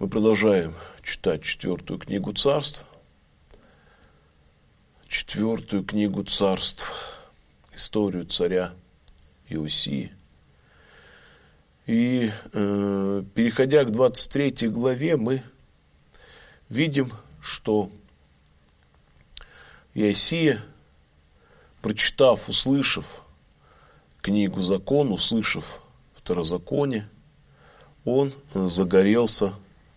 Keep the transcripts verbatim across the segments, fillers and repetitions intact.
Мы продолжаем читать четвертую книгу Царств. Четвертую книгу Царств. Историю царя Иосии. И э, переходя к двадцать третьей главе, мы видим, что Иосия, прочитав, услышав книгу Закон, услышав Второзаконие, он загорелся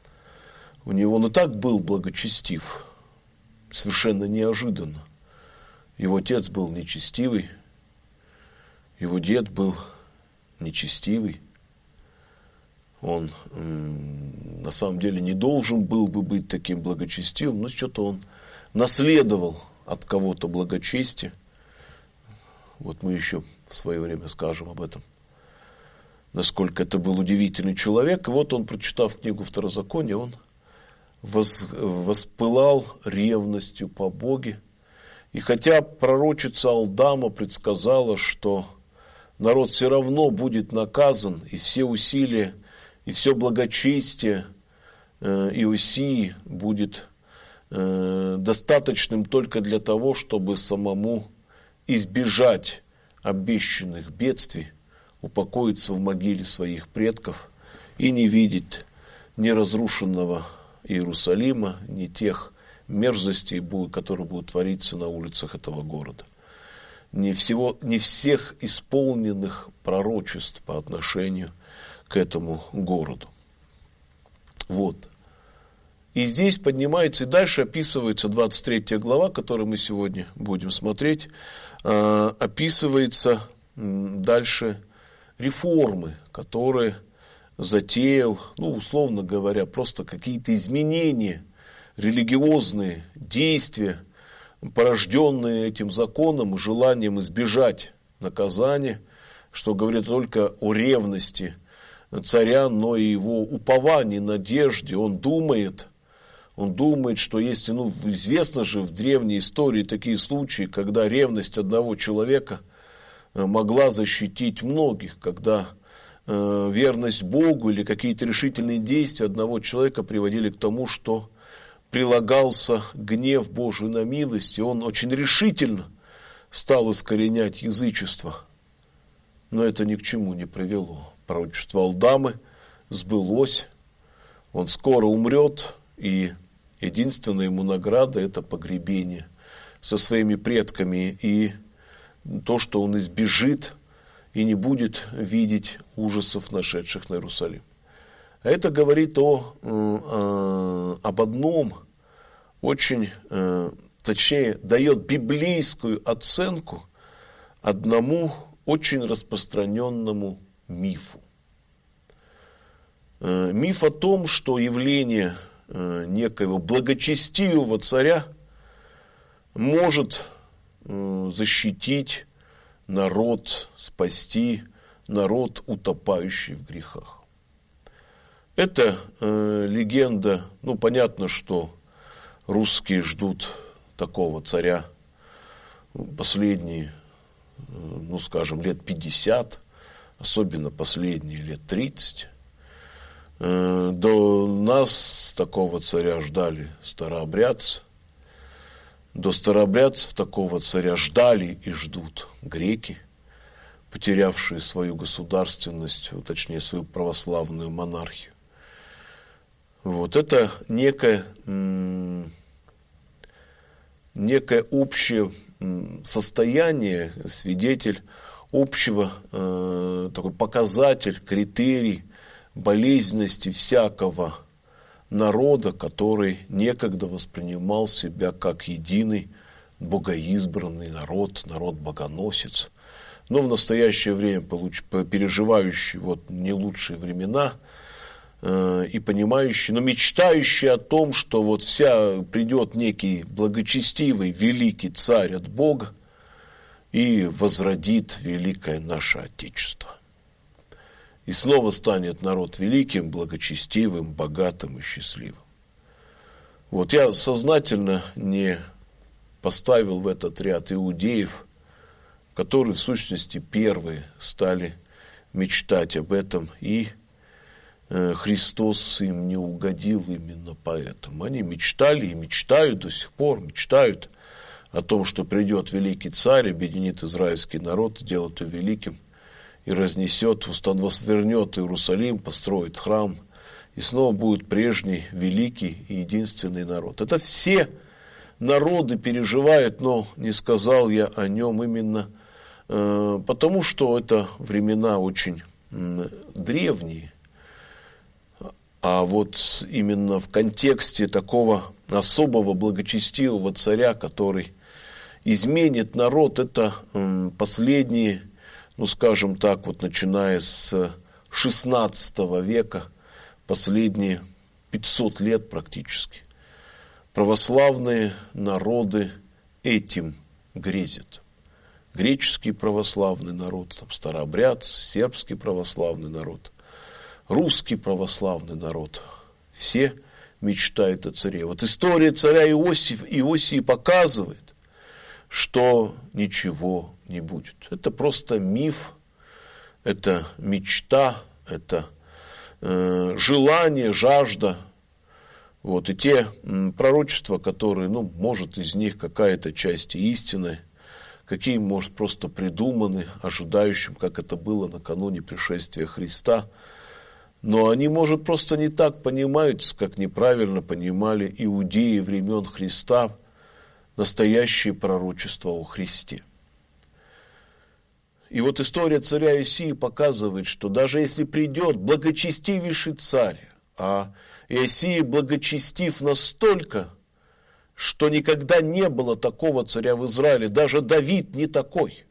у него, но так был благочестив, совершенно неожиданно. Его отец был нечестивый, его дед был нечестивый. Он м, на самом деле не должен был бы быть таким благочестивым, но что-то он наследовал от кого-то благочестие. Вот мы еще в свое время скажем об этом, насколько это был удивительный человек. И вот он, прочитав книгу Второзакония, он воз, воспылал ревностью по Боге. И хотя пророчица Алдама предсказала, что народ все равно будет наказан, и все усилия, и все благочестие э, Иосии будет э, достаточным только для того, чтобы самому избежать обещанных бедствий, упокоиться в могиле своих предков и не видеть ни разрушенного Иерусалима, ни тех мерзостей, которые будут твориться на улицах этого города. Не, всего, не всех исполненных пророчеств по отношению к этому городу. Вот. И здесь поднимается, и дальше описывается двадцать третья глава, которую мы сегодня будем смотреть, э, описывается дальше реформы, которые затеял, ну, условно говоря, просто какие-то изменения, религиозные действия, порожденные этим законом и желанием избежать наказания, что говорит только о ревности царя, но и его уповании, надежде. Он думает, он думает, что если, ну, известно же в древней истории такие случаи, когда ревность одного человека могла защитить многих, когда э, верность Богу или какие-то решительные действия одного человека приводили к тому, что прилагался гнев Божий на милость, и он очень решительно стал искоренять язычество. Но это ни к чему не привело. Пророчество Алдамы сбылось, он скоро умрет, и единственная ему награда – это погребение со своими предками, и то, что он избежит и не будет видеть ужасов, нашедших на Иерусалим. А это говорит о, э, об одном, очень, э, точнее, дает библейскую оценку одному очень распространенному мифу. Э, миф о том, что явление э, некоего благочестивого царя может э, защитить народ, спасти народ, утопающий в грехах. Это э, легенда, ну, понятно, что русские ждут такого царя последние, э, ну, скажем, лет пятьдесят, особенно последние лет тридцать. Э, до нас такого царя ждали старообрядцы, до старообрядцев такого царя ждали и ждут греки, потерявшие свою государственность, точнее, свою православную монархию. Вот это некое, некое общее состояние, свидетель общего, такой показатель, критерий болезненности всякого народа, который некогда воспринимал себя как единый богоизбранный народ, народ-богоносец, но в настоящее время переживающий вот не лучшие времена, и понимающий, но мечтающий о том, что вот вся придет некий благочестивый великий царь от Бога и возродит великое наше Отечество. И снова станет народ великим, благочестивым, богатым и счастливым. Вот я сознательно не поставил в этот ряд иудеев, которые в сущности первые стали мечтать об этом и Христос им не угодил именно поэтому. Они мечтали и мечтают до сих пор, мечтают о том, что придет великий царь, объединит израильский народ, сделает его великим и разнесет, вернет Иерусалим, построит храм, и снова будет прежний, великий и единственный народ. Это все народы переживают, но не сказал я о нем именно э, потому, что это времена очень э, древние. А вот именно в контексте такого особого благочестивого царя, который изменит народ, это последние, ну скажем так, вот начиная с шестнадцатого века, последние пятьсот лет практически, православные народы этим грезят. Греческий православный народ, там, старообрядцы, сербский православный народ, русский православный народ, все мечтают о царе. Вот история царя Иосиф, Иосии показывает, что ничего не будет. Это просто миф, это мечта, это э, желание, жажда. Вот, и те м, пророчества, которые, ну, может, из них какая-то часть истины, какие, может, просто придуманы ожидающим, как это было накануне пришествия Христа. Но они, может, просто не так понимаются, как неправильно понимали иудеи времен Христа настоящее пророчество о Христе. И вот история царя Иосии показывает, что даже если придет благочестивейший царь, а Иосия благочестив настолько, что никогда не было такого царя в Израиле, даже Давид не такой.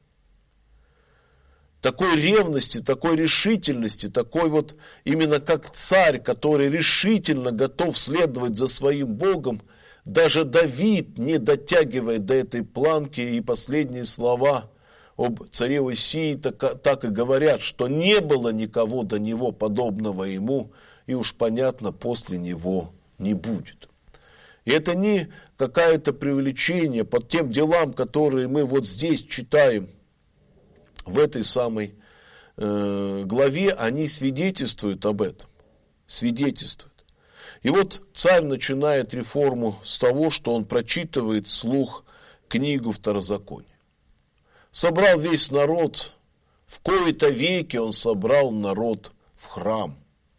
Такой ревности, такой решительности, такой вот именно как царь, который решительно готов следовать за своим Богом, даже Давид не дотягивает до этой планки, и последние слова об царе Иосии так, так и говорят, что не было никого до него подобного ему, и уж понятно, после него не будет. И это не какое-то преувеличение под тем делам, которые мы вот здесь читаем, в этой самой э, главе, они свидетельствуют об этом. Свидетельствуют. И вот царь начинает реформу с того, что он прочитывает вслух книгу Второзакония. Собрал весь народ, в кои-то веки он собрал народ в храм.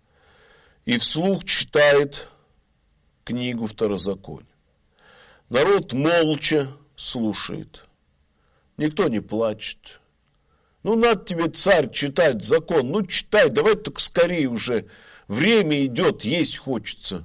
И вслух читает книгу Второзакония. Народ молча слушает. Никто не плачет. Ну, надо тебе, царь, читать закон. Ну, читай, давай только скорее уже. Время идет, есть хочется.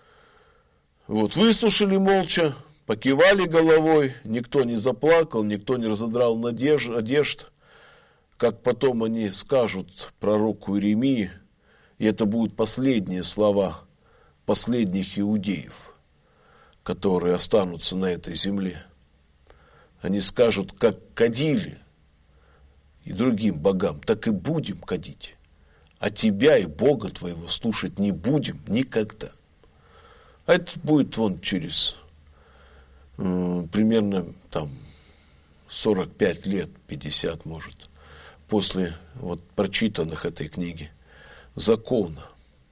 Вот, выслушали молча, покивали головой. Никто не заплакал, никто не разодрал одежд, одежд. Как потом они скажут пророку Иеремии, и это будут последние слова последних иудеев, которые останутся на этой земле. Они скажут, как кадили и другим богам, так и будем кадить. А тебя и Бога твоего слушать не будем никогда. А это будет вон через э, примерно там сорок пять лет, пятьдесят может, после вот прочитанных этой книги закона.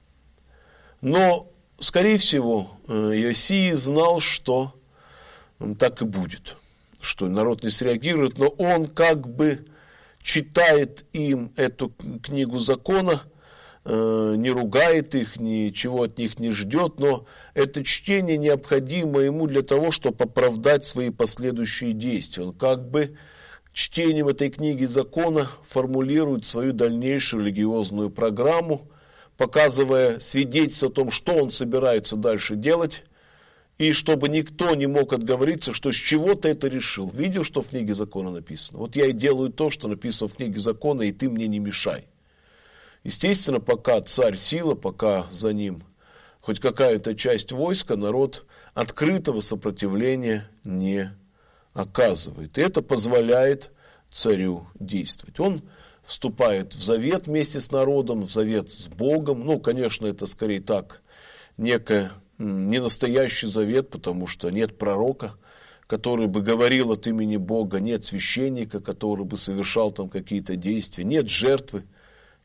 Но, скорее всего, Иосия знал, что так и будет, что народ не среагирует, но он как бы читает им эту книгу закона, не ругает их, ничего от них не ждет, но это чтение необходимо ему для того, чтобы оправдать свои последующие действия. Он как бы чтением этой книги закона формулирует свою дальнейшую религиозную программу, показывая свидетельство о том, что он собирается дальше делать, и чтобы никто не мог отговориться, что с чего-то это решил. Видел, что в книге закона написано? Вот я и делаю то, что написано в книге закона, и ты мне не мешай. Естественно, пока царь сила, пока за ним хоть какая-то часть войска, народ открытого сопротивления не оказывает. И это позволяет царю действовать. Он вступает в завет вместе с народом, в завет с Богом. Ну, конечно, это скорее так, некое не настоящий завет, потому что нет пророка, который бы говорил от имени Бога, нет священника, который бы совершал там какие-то действия, нет жертвы.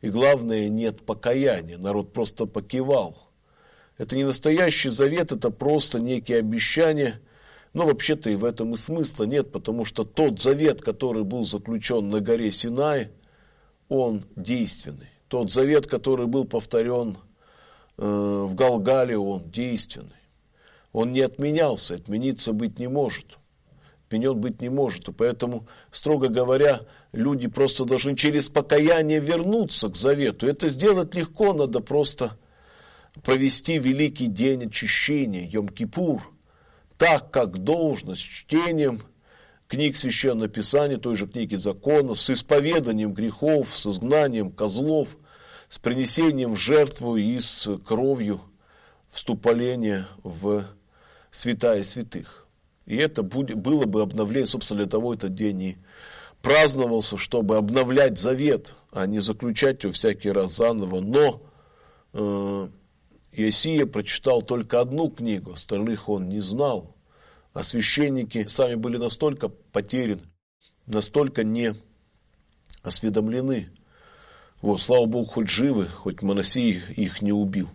и главное, нет покаяния. Народ просто покивал. Это не настоящий завет, это просто некие обещания. Но вообще-то и в этом и смысла нет, потому что тот завет, который был заключен на горе Синай, он действенный. Тот завет, который был повторен э, в Галгале, он действенный. Он не отменялся, отмениться быть не может. Отменен быть не может. И поэтому, строго говоря, люди просто должны через покаяние вернуться к завету. Это сделать легко, надо просто провести великий день очищения, Йом-Кипур, так, как должно, с чтением книг Священного Писания, той же книги Закона, с исповеданием грехов, с изгнанием козлов, с принесением в жертву и с кровью вступления в святая святых. И это будет, было бы обновление, собственно, для того этот день и праздновался, чтобы обновлять завет, а не заключать его всякий раз заново. Но э, Иосия прочитал только одну книгу, остальных он не знал. А священники сами были настолько потеряны, настолько не осведомлены. Вот, слава Богу, хоть живы, хоть Манассей их не убил.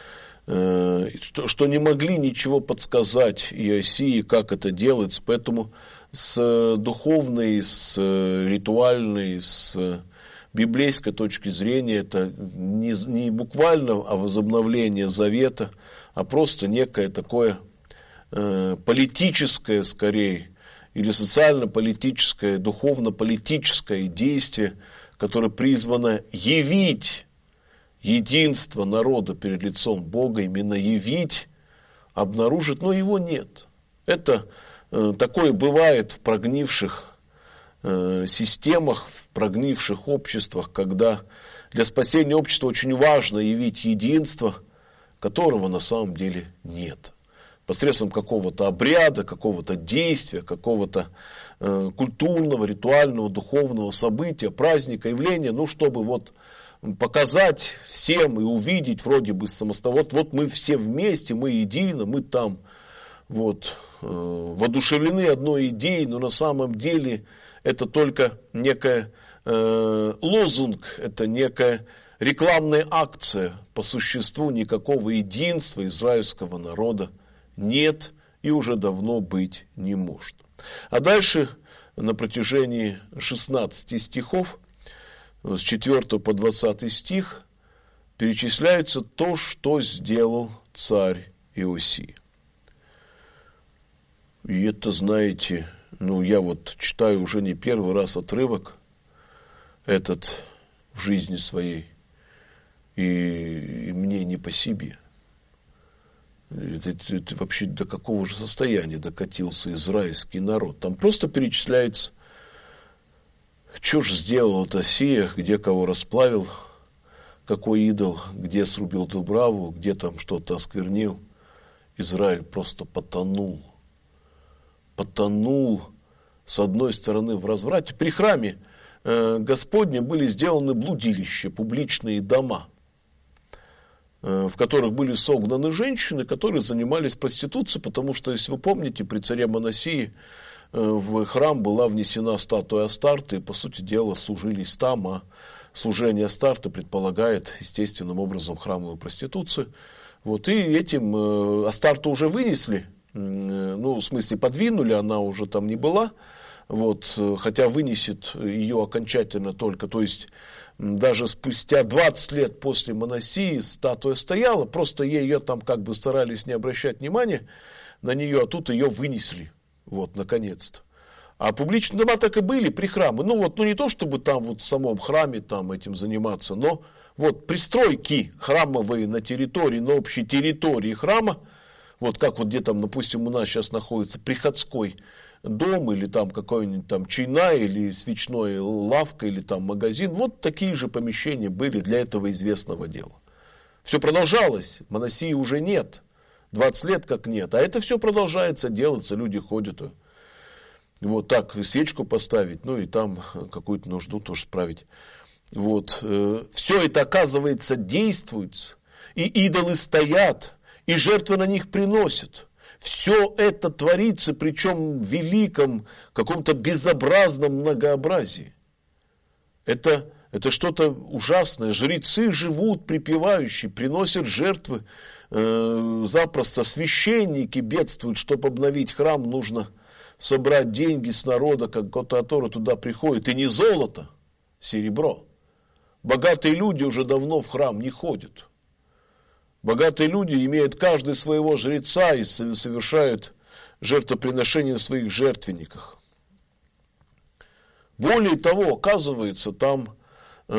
Что, что не могли ничего подсказать Иосии, как это делается. Поэтому с духовной, с ритуальной, с библейской точки зрения это не, не буквально о возобновлении завета, а просто некое такое э, политическое, скорее, или социально-политическое, духовно-политическое действие, которое призвано явить единство народа перед лицом Бога, именно явить, обнаружить, но его нет. Это э, такое бывает в прогнивших э, системах, в прогнивших обществах, когда для спасения общества очень важно явить единство, которого на самом деле нет. Посредством какого-то обряда, какого-то действия, какого-то э, культурного, ритуального, духовного события, праздника, явления, ну, чтобы вот показать всем и увидеть вроде бы самостоятельно. Вот, вот мы все вместе, мы едины, мы там вот, э, воодушевлены одной идеей, но на самом деле это только некая э, лозунг, это некая рекламная акция. По существу никакого единства израильского народа нет и уже давно быть не может. А дальше на протяжении шестнадцати стихов, с четвёртого по двадцатый стих, перечисляется то, что сделал царь Иосия. И это, знаете, ну я вот читаю уже не первый раз отрывок этот в жизни своей, и, и мне не по себе. Это, это, это вообще до какого же состояния докатился израильский народ. Там просто перечисляется, что ж сделал Иосия, где кого расплавил, какой идол, где срубил дубраву, где там что-то осквернил. Израиль просто потонул. Потонул, с одной стороны, в разврате. При храме э, Господнем были сделаны блудилища, публичные дома, э, в которых были согнаны женщины, которые занимались проституцией, потому что, если вы помните, при царе Манассии в храм была внесена статуя Астарты, и, по сути дела, служились там, а служение Астарты предполагает естественным образом храмовую проституцию. Вот, и этим Астарту уже вынесли, ну, в смысле, подвинули, она уже там не была, вот, хотя вынесет ее окончательно только, то есть, даже спустя двадцать лет после Манассии статуя стояла, просто ее там как бы старались не обращать внимания на нее, а тут ее вынесли. Вот, наконец-то. А публичные дома так и были при храме. Ну, вот, ну, не то, чтобы там вот в самом храме там этим заниматься, но вот пристройки храмовые на территории, на общей территории храма, вот как вот где там, допустим, у нас сейчас находится приходской дом, или там какой-нибудь там чайная, или свечная лавка, или там магазин, вот такие же помещения были для этого известного дела. Все продолжалось, Манассии уже нет. двадцать лет как нет. А это все продолжается делаться, люди ходят. Вот так, свечку поставить, ну и там какую-то нужду тоже справить. Вот. Все это, оказывается, действует. И идолы стоят, и жертвы на них приносят. Все это творится, причем в великом, каком-то безобразном многообразии. Это Это что-то ужасное. Жрецы живут припевающие, приносят жертвы. Э, запросто священники бедствуют, чтобы обновить храм, нужно собрать деньги с народа, как который туда приходит. И не золото, серебро. Богатые люди уже давно в храм не ходят. Богатые люди имеют каждый своего жреца и совершают жертвоприношения на своих жертвенниках. Более того, оказывается, там э,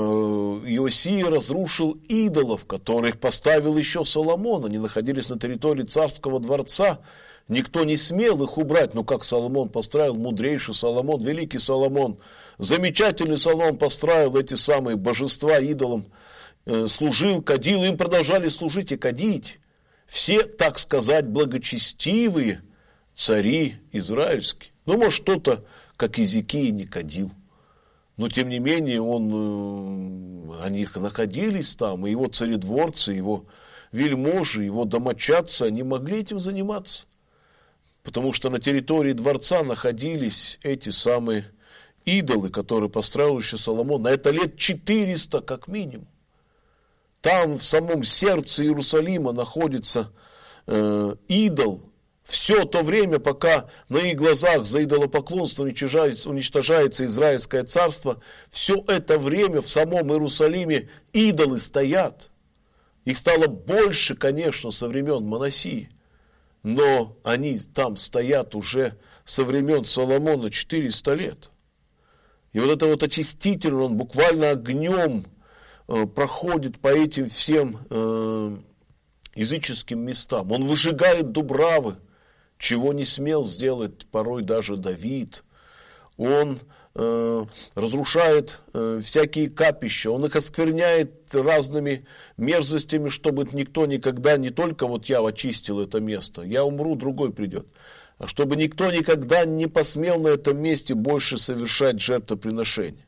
Иосия разрушил идолов, которых поставил еще Соломон. Они находились на территории царского дворца. Никто не смел их убрать. Ну, как Соломон построил, мудрейший Соломон, великий Соломон, замечательный Соломон построил эти самые божества идолам, э, служил, кадил, им продолжали служить и кадить. Все, так сказать, благочестивые цари израильские. Ну, может, кто-то, как Иезекия, не кадил. Но, тем не менее, он, э, они находились там, и его царедворцы, его вельможи, его домочадцы, они могли этим заниматься. Потому что на территории дворца находились эти самые идолы, которые построил еще Соломон. На это лет четыреста как минимум. Там в самом сердце Иерусалима находится э, идол. Все то время, пока на их глазах за идолопоклонство уничтожается, уничтожается Израильское царство, все это время в самом Иерусалиме идолы стоят. Их стало больше, конечно, со времен Манасии. Но они там стоят уже со времен Соломона четыреста лет. И вот это вот очиститель, он буквально огнем э, проходит по этим всем э, языческим местам. Он выжигает дубравы, чего не смел сделать порой даже Давид. Он э, разрушает э, всякие капища, он их оскверняет разными мерзостями, чтобы никто никогда, не только вот я очистил это место, я умру, другой придет, а чтобы никто никогда не посмел на этом месте больше совершать жертвоприношения.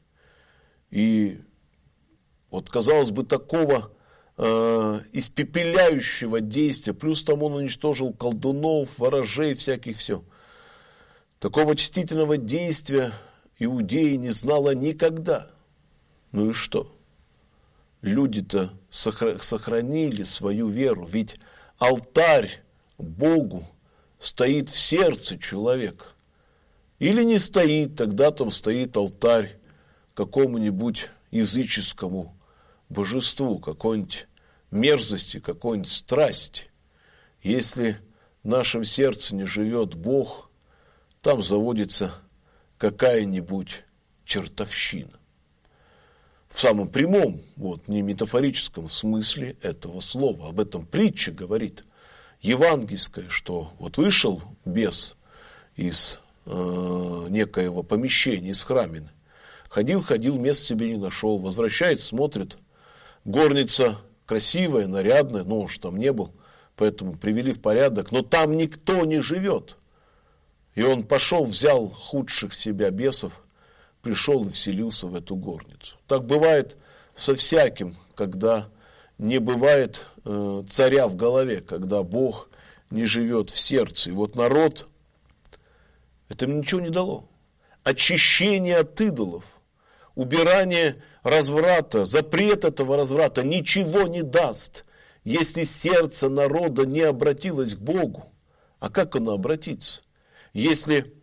И вот, казалось бы, такого э, испепеляющего действия, плюс там он уничтожил колдунов, ворожей всяких, все. Такого очистительного действия Иудея не знала никогда. Ну и что? Люди-то сохранили свою веру, ведь алтарь Богу стоит в сердце человека. Или не стоит, тогда там стоит алтарь какому-нибудь языческому божеству, какой-нибудь мерзости, какой-нибудь страсти. Если в нашем сердце не живет Бог, там заводится какая-нибудь чертовщина. В самом прямом, вот, не метафорическом смысле этого слова. Об этом притча говорит евангельская, что вот вышел бес из э, некоего помещения, из храмины. Ходил, ходил, мест себе не нашел. Возвращается, смотрит, горница красивая, нарядная, но он же там не был, поэтому привели в порядок, но там никто не живет. И он пошел, взял худших себя бесов, пришел и вселился в эту горницу. Так бывает со всяким, когда не бывает э, царя в голове, когда Бог не живет в сердце. И вот народ, это им ничего не дало. Очищение от идолов, убирание разврата, запрет этого разврата ничего не даст, если сердце народа не обратилось к Богу. А как оно обратится? Если э,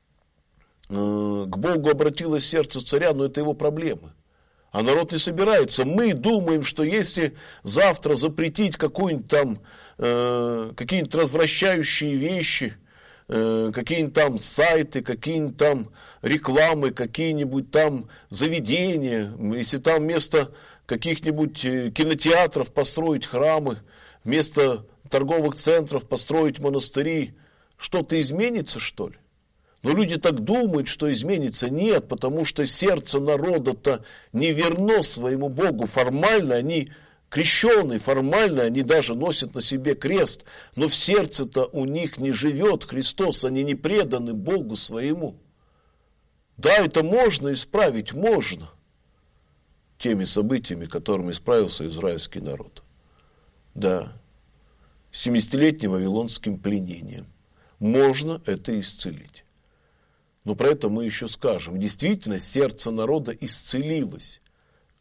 к Богу обратилось сердце царя, но это его проблемы. А народ не собирается. Мы думаем, что если завтра запретить какую-нибудь там, э, какие-нибудь развращающие вещи, э, какие-нибудь там сайты, какие-нибудь там рекламы, какие-нибудь там заведения, если там вместо каких-нибудь кинотеатров построить храмы, вместо торговых центров построить монастыри, что-то изменится, что ли? Но люди так думают, что изменится. Нет, потому что сердце народа-то не верно своему Богу. Формально они крещеные, формально они даже носят на себе крест. Но в сердце-то у них не живет Христос, они не преданы Богу своему. Да, это можно исправить, можно. Теми событиями, которыми исправился израильский народ. Да, семидесятилетним вавилонским пленением. Можно это исцелить. Но про это мы еще скажем. Действительно, сердце народа исцелилось.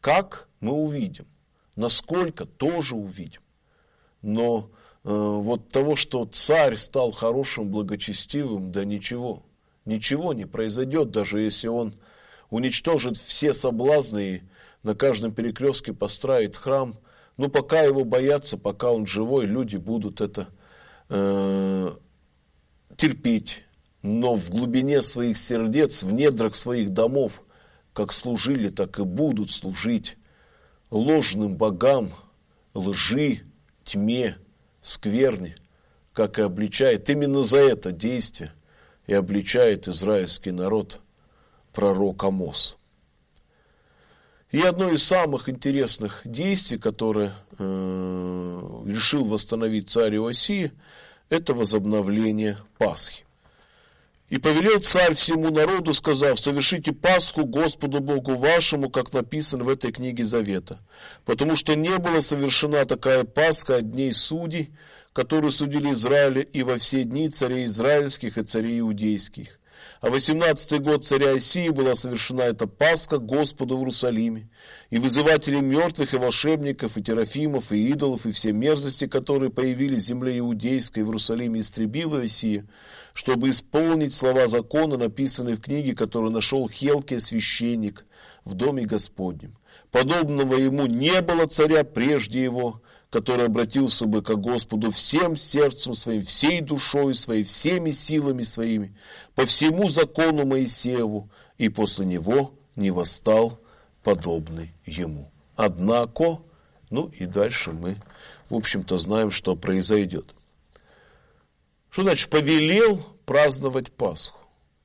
Как мы увидим, насколько тоже увидим. Но э, вот того, что царь стал хорошим, благочестивым, да ничего. Ничего не произойдет, даже если он уничтожит все соблазны и на каждом перекрестке построит храм. Но пока его боятся, пока он живой, люди будут это э, терпеть. Но в глубине своих сердец, в недрах своих домов, как служили, так и будут служить ложным богам, лжи, тьме, скверне, как и обличает. Именно за это действие и обличает израильский народ пророк Амос. И одно из самых интересных действий, которое э, решил восстановить царь Иосия, это возобновление Пасхи. «И повелел царь всему народу, сказав: совершите Пасху Господу Богу вашему, как написано в этой книге Завета. Потому что не была совершена такая Пасха от дней судей, которую судили Израиля, и во все дни царей израильских и царей иудейских. А восемнадцатый год царя Иосии была совершена эта Пасха Господу в Иерусалиме, и вызыватели мертвых, и волшебников, и терафимов, и идолов, и все мерзости, которые появились в земле иудейской в Иерусалиме, истребила Иосия, чтобы исполнить слова закона, написанные в книге, которую нашел Хелкия, священник, в доме Господнем. Подобного ему не было царя прежде его, который обратился бы ко Господу всем сердцем своим, всей душой своей, всеми силами своими, по всему закону Моисееву, и после него не восстал подобный ему. Однако, ну и дальше мы, в общем-то, знаем, что произойдет. Что значит повелел праздновать Пасху?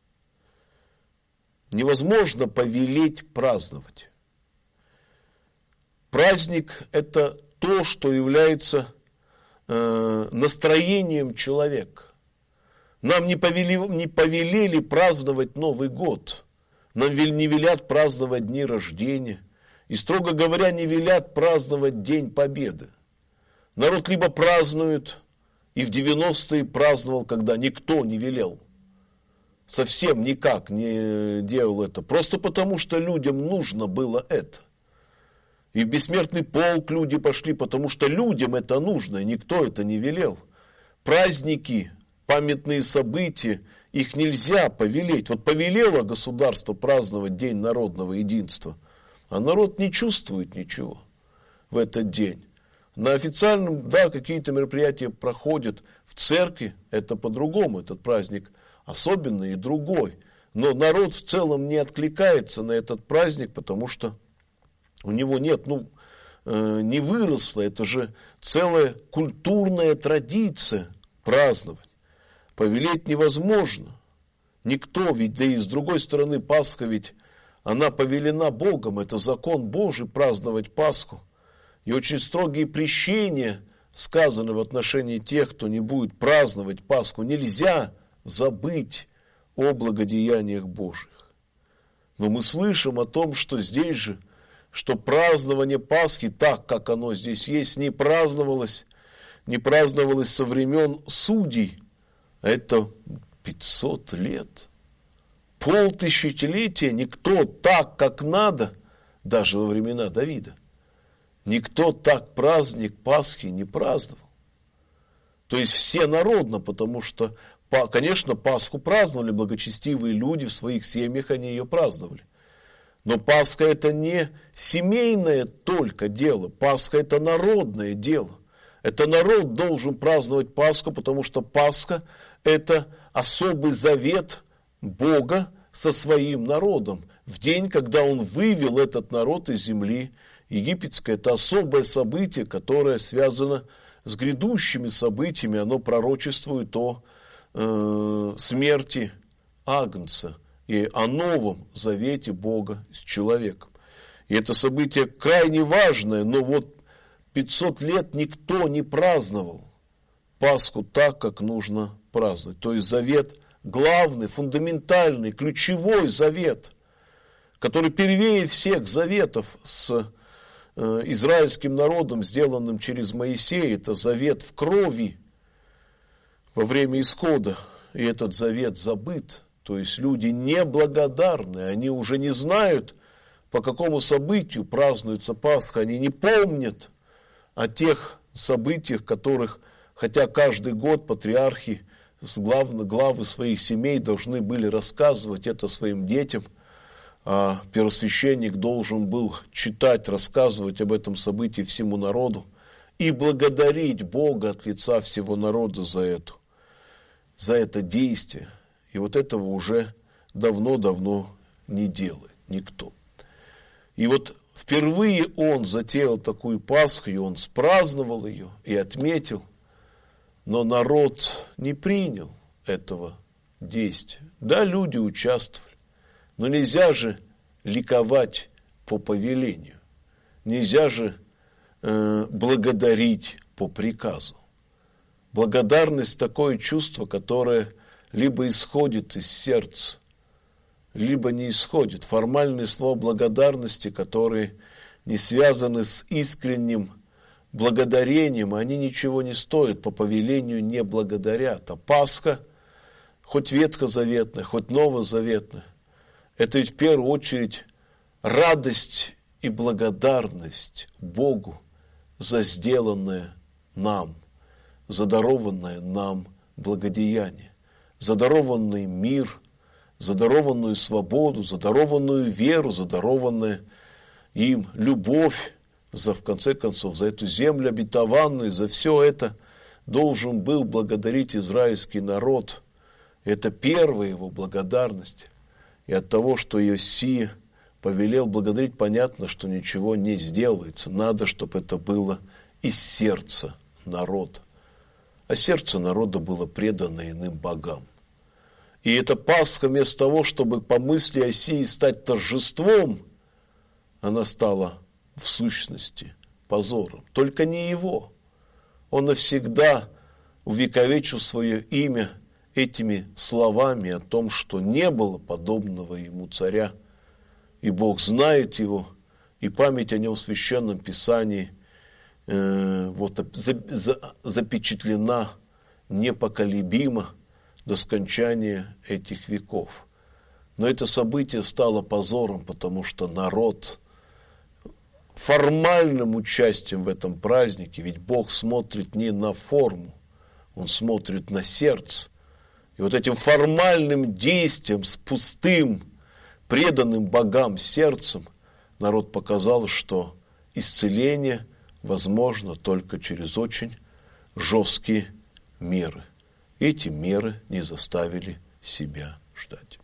Невозможно повелеть праздновать. Праздник – это то, что является э, настроением человека. Нам не повели, не повелели праздновать Новый год. Нам не велят праздновать дни рождения. И, строго говоря, не велят праздновать День Победы. Народ либо празднует, и в девяностые праздновал, когда никто не велел. Совсем никак не делал это. Просто потому, что людям нужно было это. И в бессмертный полк люди пошли, потому что людям это нужно, и никто это не велел. Праздники, памятные события, их нельзя повелеть. Вот повелело государство праздновать День народного единства, а народ не чувствует ничего в этот день. На официальном, да, какие-то мероприятия проходят, в церкви это по-другому, этот праздник особенный и другой. Но народ в целом не откликается на этот праздник, потому что у него нет, ну, э, не выросло, это же целая культурная традиция праздновать. Повелеть невозможно. Никто, ведь, да и с другой стороны, Пасха ведь, она повелена Богом, это закон Божий праздновать Пасху. И очень строгие прещения сказаны в отношении тех, кто не будет праздновать Пасху. Нельзя забыть о благодеяниях Божьих. Но мы слышим о том, что здесь же, что празднование Пасхи, так как оно здесь есть, не праздновалось, не праздновалось со времен судей. Это пятьсот лет. Полтысячелетия никто так, как надо, даже во времена Давида, никто так праздник Пасхи не праздновал. То есть все народно, потому что, конечно, Пасху праздновали благочестивые люди, в своих семьях они ее праздновали. Но Пасха это не семейное только дело, Пасха это народное дело. Это народ должен праздновать Пасху, потому что Пасха это особый завет Бога со своим народом. В день, когда Он вывел этот народ из земли египетской, это особое событие, которое связано с грядущими событиями, оно пророчествует о э, смерти Агнца и о новом завете Бога с человеком. И это событие крайне важное, но вот пятьсот лет никто не праздновал Пасху так, как нужно праздновать. То есть завет главный, фундаментальный, ключевой завет, который первее всех заветов с э, израильским народом, сделанным через Моисея, это завет в крови во время исхода. И этот завет забыт. То есть люди неблагодарны, они уже не знают по какому событию празднуется Пасха. Они не помнят о тех событиях, которых, хотя каждый год патриархи, главы, главы своих семей должны были рассказывать это своим детям, а первосвященник должен был читать, рассказывать об этом событии всему народу и благодарить Бога от лица всего народа за это, за это действие. И вот этого уже давно-давно не делает никто. И вот впервые он затеял такую Пасху, и он спраздновал ее и отметил, но народ не принял этого действия. Да, люди участвовали, но нельзя же ликовать по повелению, нельзя же э, благодарить по приказу. Благодарность – такое чувство, которое либо исходит из сердца, либо не исходит. Формальные слова благодарности, которые не связаны с искренним благодарением, они ничего не стоят, по повелению не благодарят. А Пасха, хоть ветхозаветная, хоть новозаветная, это ведь в первую очередь радость и благодарность Богу за сделанное нам, за дарованное нам благодеяние, за дарованный мир, за дарованную свободу, за дарованную веру, за дарованную им любовь, за, в конце концов, за эту землю обетованную, за все это должен был благодарить израильский народ. Это первая его благодарность. И от того, что Иосия повелел благодарить, понятно, что ничего не сделается. Надо, чтобы это было из сердца народа. А сердце народа было предано иным богам. И эта Пасха, вместо того, чтобы по мысли Иосии стать торжеством, она стала в сущности позором. Только не его. Он навсегда увековечил свое имя этими словами о том, что не было подобного ему царя. И Бог знает его, и память о нем в Священном Писании э, вот, за, за, запечатлена непоколебимо до скончания этих веков. Но это событие стало позором, потому что народ формальным участием в этом празднике, ведь Бог смотрит не на форму, Он смотрит на сердце. И вот этим формальным действием, с пустым, преданным богам сердцем, народ показал, что исцеление возможно только через очень жесткие меры. Эти меры не заставили себя ждать.